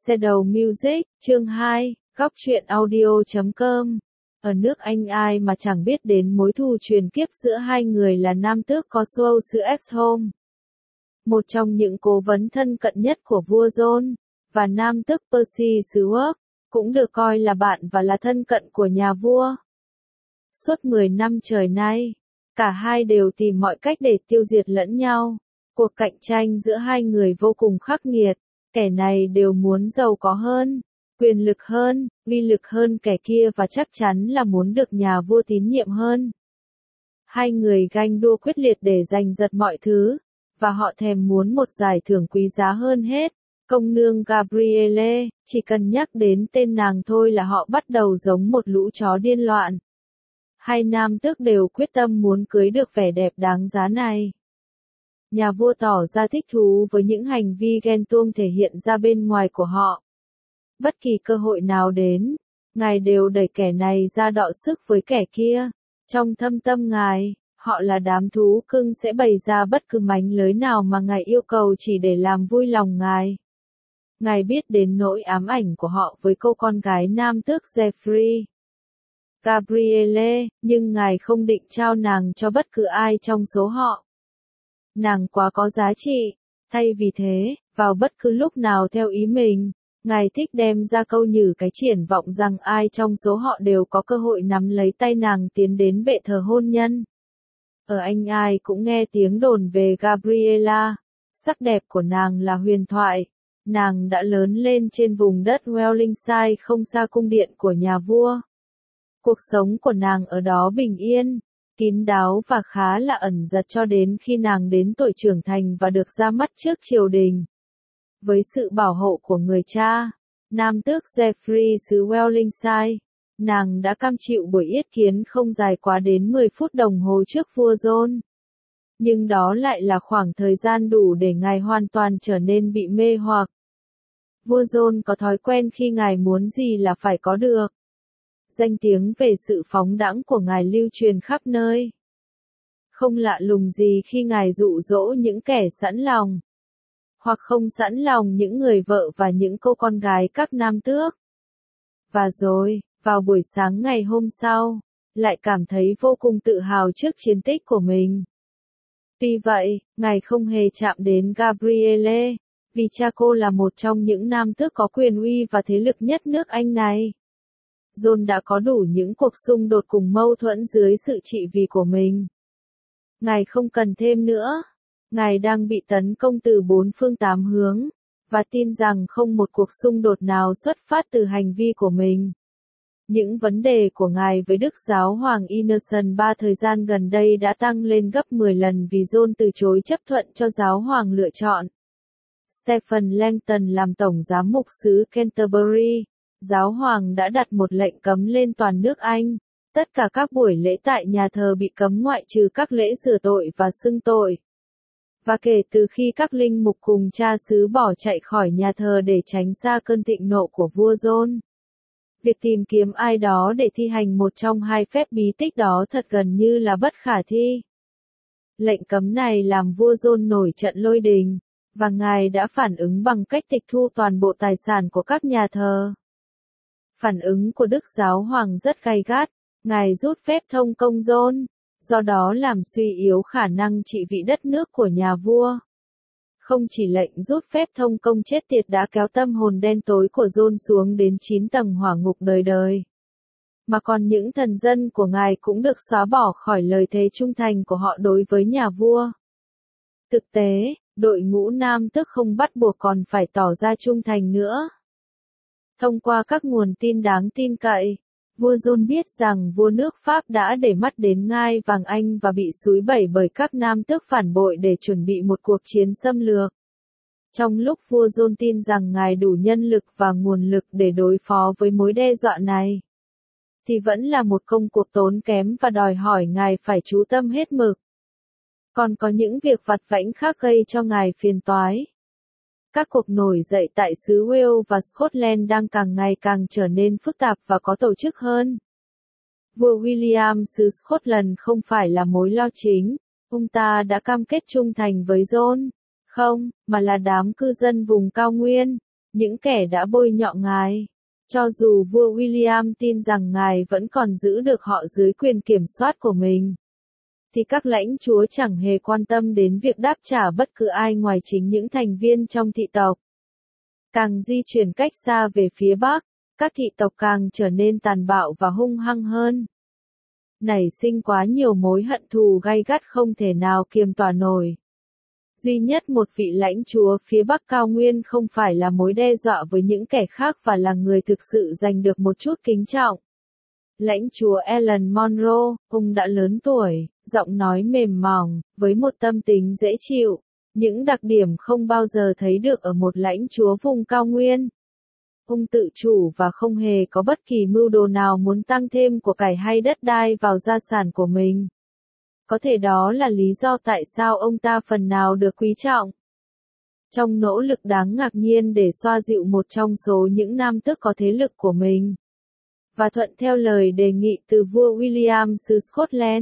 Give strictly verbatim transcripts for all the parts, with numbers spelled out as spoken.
Shadow Music, chương hai, góc truyện audio chấm com. Ở nước Anh ai mà chẳng biết đến mối thù truyền kiếp giữa hai người là nam tước Coswell xứ Exhome, một trong những cố vấn thân cận nhất của vua John, và nam tước Percy xứ York, cũng được coi là bạn và là thân cận của nhà vua. Suốt mười năm trời nay, cả hai đều tìm mọi cách để tiêu diệt lẫn nhau. Cuộc cạnh tranh giữa hai người vô cùng khắc nghiệt, kẻ này đều muốn giàu có hơn, quyền lực hơn, uy lực hơn kẻ kia và chắc chắn là muốn được nhà vua tín nhiệm hơn. Hai người ganh đua quyết liệt để giành giật mọi thứ, và họ thèm muốn một giải thưởng quý giá hơn hết. Công nương Gabrielle, chỉ cần nhắc đến tên nàng thôi là họ bắt đầu giống một lũ chó điên loạn. Hai nam tước đều quyết tâm muốn cưới được vẻ đẹp đáng giá này. Nhà vua tỏ ra thích thú với những hành vi ghen tuông thể hiện ra bên ngoài của họ. Bất kỳ cơ hội nào đến, ngài đều đẩy kẻ này ra đọ sức với kẻ kia. Trong thâm tâm ngài, họ là đám thú cưng sẽ bày ra bất cứ mánh lới nào mà ngài yêu cầu chỉ để làm vui lòng ngài. Ngài biết đến nỗi ám ảnh của họ với cô con gái nam tước Jeffrey Gabrielle, nhưng ngài không định trao nàng cho bất cứ ai trong số họ. Nàng quá có giá trị, thay vì thế, vào bất cứ lúc nào theo ý mình, ngài thích đem ra câu nhử cái triển vọng rằng ai trong số họ đều có cơ hội nắm lấy tay nàng tiến đến bệ thờ hôn nhân. Ở Anh ai cũng nghe tiếng đồn về Gabriella, sắc đẹp của nàng là huyền thoại, nàng đã lớn lên trên vùng đất Wellingshire không xa cung điện của nhà vua. Cuộc sống của nàng ở đó bình yên, kín đáo và khá là ẩn giật cho đến khi nàng đến tuổi trưởng thành và được ra mắt trước triều đình. Với sự bảo hộ của người cha, nam tước Jeffrey xứ Wellingshire, nàng đã cam chịu buổi yết kiến không dài quá đến mười phút đồng hồ trước vua John. Nhưng đó lại là khoảng thời gian đủ để ngài hoàn toàn trở nên bị mê hoặc. Vua John có thói quen khi ngài muốn gì là phải có được. Danh tiếng về sự phóng đãng của ngài lưu truyền khắp nơi. Không lạ lùng gì khi ngài dụ dỗ những kẻ sẵn lòng, hoặc không sẵn lòng những người vợ và những cô con gái các nam tước. Và rồi, vào buổi sáng ngày hôm sau, lại cảm thấy vô cùng tự hào trước chiến tích của mình. Tuy vậy, ngài không hề chạm đến Gabrielle, vì cha cô là một trong những nam tước có quyền uy và thế lực nhất nước Anh này. John đã có đủ những cuộc xung đột cùng mâu thuẫn dưới sự trị vì của mình. Ngài không cần thêm nữa. Ngài đang bị tấn công từ bốn phương tám hướng, và tin rằng không một cuộc xung đột nào xuất phát từ hành vi của mình. Những vấn đề của ngài với Đức Giáo Hoàng Innocent ba thời gian gần đây đã tăng lên gấp mười lần vì John từ chối chấp thuận cho Giáo Hoàng lựa chọn Stephen Langton làm Tổng Giám mục xứ Canterbury. Giáo Hoàng đã đặt một lệnh cấm lên toàn nước Anh. Tất cả các buổi lễ tại nhà thờ bị cấm ngoại trừ các lễ rửa tội và xưng tội. Và kể từ khi các linh mục cùng cha xứ bỏ chạy khỏi nhà thờ để tránh xa cơn thịnh nộ của vua John, việc tìm kiếm ai đó để thi hành một trong hai phép bí tích đó thật gần như là bất khả thi. Lệnh cấm này làm vua John nổi trận lôi đình, và ngài đã phản ứng bằng cách tịch thu toàn bộ tài sản của các nhà thờ. Phản ứng của Đức Giáo Hoàng rất gay gắt, ngài rút phép thông công John, do đó làm suy yếu khả năng trị vì đất nước của nhà vua. Không chỉ lệnh rút phép thông công chết tiệt đã kéo tâm hồn đen tối của John xuống đến chín tầng hỏa ngục đời đời, mà còn những thần dân của ngài cũng được xóa bỏ khỏi lời thề trung thành của họ đối với nhà vua. Thực tế, đội ngũ nam tước không bắt buộc còn phải tỏ ra trung thành nữa. Thông qua các nguồn tin đáng tin cậy, vua John biết rằng vua nước Pháp đã để mắt đến ngai vàng Anh và bị xúi bẩy bởi các nam tước phản bội để chuẩn bị một cuộc chiến xâm lược. Trong lúc vua John tin rằng ngài đủ nhân lực và nguồn lực để đối phó với mối đe dọa này, thì vẫn là một công cuộc tốn kém và đòi hỏi ngài phải chú tâm hết mực. Còn có những việc vặt vãnh khác gây cho ngài phiền toái. Các cuộc nổi dậy tại xứ Wales và Scotland đang càng ngày càng trở nên phức tạp và có tổ chức hơn. Vua William xứ Scotland không phải là mối lo chính, ông ta đã cam kết trung thành với John, không, mà là đám cư dân vùng cao nguyên, những kẻ đã bôi nhọ ngài. Cho dù vua William tin rằng ngài vẫn còn giữ được họ dưới quyền kiểm soát của mình, thì các lãnh chúa chẳng hề quan tâm đến việc đáp trả bất cứ ai ngoài chính những thành viên trong thị tộc. Càng di chuyển cách xa về phía bắc, các thị tộc càng trở nên tàn bạo và hung hăng hơn. Nảy sinh quá nhiều mối hận thù gay gắt không thể nào kiềm tỏa nổi. Duy nhất một vị lãnh chúa phía bắc cao nguyên không phải là mối đe dọa với những kẻ khác và là người thực sự giành được một chút kính trọng. Lãnh chúa Ellen Monroe, ông đã lớn tuổi, giọng nói mềm mỏng, với một tâm tính dễ chịu, những đặc điểm không bao giờ thấy được ở một lãnh chúa vùng cao nguyên. Ông tự chủ và không hề có bất kỳ mưu đồ nào muốn tăng thêm của cải hay đất đai vào gia sản của mình. Có thể đó là lý do tại sao ông ta phần nào được quý trọng. Trong nỗ lực đáng ngạc nhiên để xoa dịu một trong số những nam tước có thế lực của mình, và thuận theo lời đề nghị từ vua William xứ Scotland,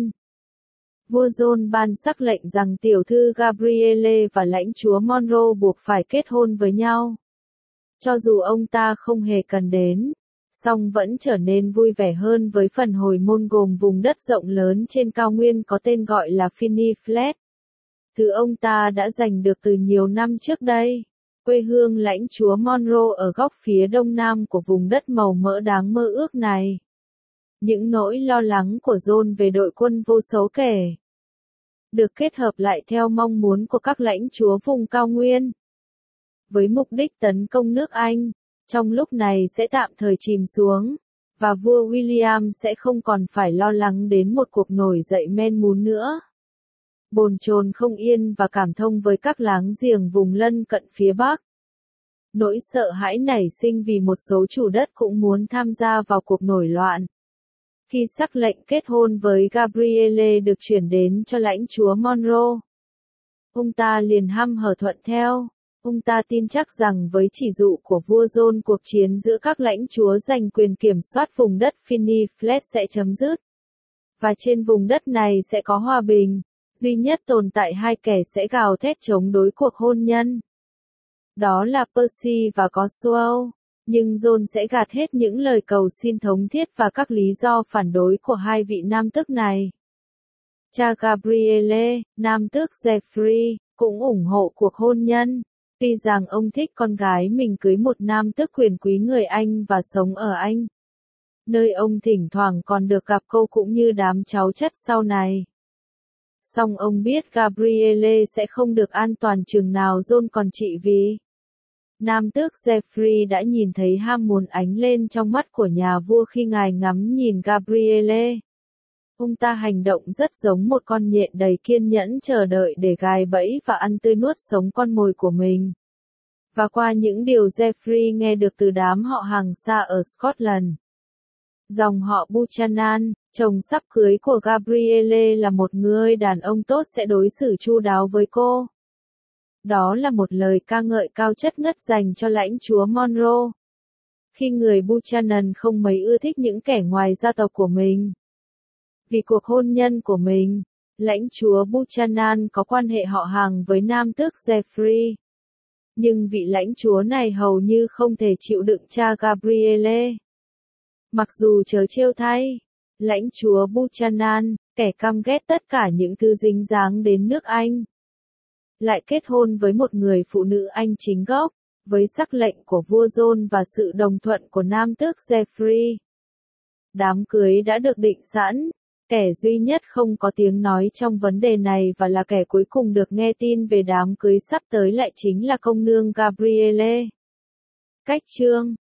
vua John ban sắc lệnh rằng tiểu thư Gabrielle và lãnh chúa Monroe buộc phải kết hôn với nhau. Cho dù ông ta không hề cần đến, song vẫn trở nên vui vẻ hơn với phần hồi môn gồm vùng đất rộng lớn trên cao nguyên có tên gọi là Finney Flat. Thứ ông ta đã giành được từ nhiều năm trước đây. Quê hương lãnh chúa Monroe ở góc phía đông nam của vùng đất màu mỡ đáng mơ ước này. Những nỗi lo lắng của John về đội quân vô số kể, được kết hợp lại theo mong muốn của các lãnh chúa vùng cao nguyên, với mục đích tấn công nước Anh, trong lúc này sẽ tạm thời chìm xuống, và vua William sẽ không còn phải lo lắng đến một cuộc nổi dậy men mún nữa. Bồn chồn không yên và cảm thông với các láng giềng vùng lân cận phía Bắc. Nỗi sợ hãi nảy sinh vì một số chủ đất cũng muốn tham gia vào cuộc nổi loạn. Khi sắc lệnh kết hôn với Gabrielle được chuyển đến cho lãnh chúa Monroe, ông ta liền hăm hở thuận theo. Ông ta tin chắc rằng với chỉ dụ của vua John, cuộc chiến giữa các lãnh chúa giành quyền kiểm soát vùng đất Finney Flat sẽ chấm dứt. Và trên vùng đất này sẽ có hòa bình, duy nhất tồn tại hai kẻ sẽ gào thét chống đối cuộc hôn nhân. Đó là Percy và Coswell, nhưng John sẽ gạt hết những lời cầu xin thống thiết và các lý do phản đối của hai vị nam tước này. Cha Gabrielle, nam tước Geoffrey, cũng ủng hộ cuộc hôn nhân. Tuy rằng ông thích con gái mình cưới một nam tước quyền quý người Anh và sống ở Anh, nơi ông thỉnh thoảng còn được gặp cô cũng như đám cháu chắt sau này. Song ông biết Gabrielle sẽ không được an toàn chừng nào John còn trị vì nam tước Geoffrey đã nhìn thấy ham muốn ánh lên trong mắt của nhà vua khi ngài ngắm nhìn Gabrielle. Ông ta hành động rất giống một con nhện đầy kiên nhẫn chờ đợi để gài bẫy và ăn tươi nuốt sống con mồi của mình. Và qua những điều Geoffrey nghe được từ đám họ hàng xa ở Scotland, dòng họ Buchanan, chồng sắp cưới của Gabrielle là một người đàn ông tốt sẽ đối xử chu đáo với cô. Đó là một lời ca ngợi cao chất ngất dành cho lãnh chúa Monroe. Khi người Buchanan không mấy ưa thích những kẻ ngoài gia tộc của mình. Vì cuộc hôn nhân của mình, lãnh chúa Buchanan có quan hệ họ hàng với nam tước Geoffrey. Nhưng vị lãnh chúa này hầu như không thể chịu đựng cha Gabrielle. Mặc dù trớ trêu thay, lãnh chúa Buchanan, kẻ căm ghét tất cả những thứ dính dáng đến nước Anh, lại kết hôn với một người phụ nữ Anh chính gốc, với sắc lệnh của vua John và sự đồng thuận của nam tước Geoffrey. Đám cưới đã được định sẵn. Kẻ duy nhất không có tiếng nói trong vấn đề này và là kẻ cuối cùng được nghe tin về đám cưới sắp tới lại chính là công nương Gabrielle. Cách chương